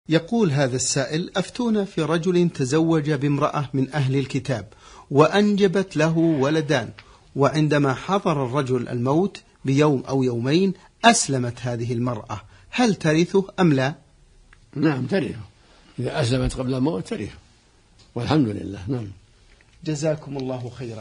يقول هذا السائل: أفتونا في رجل تزوج بامرأة من أهل الكتاب وأنجبت له ولدان، وعندما حضر الرجل الموت بيوم أو يومين أسلمت هذه المرأة، هل ترثه أم لا؟ نعم ترثه، إذا أسلمت قبل الموت ترثه، والحمد لله. نعم. جزاكم الله خيرا.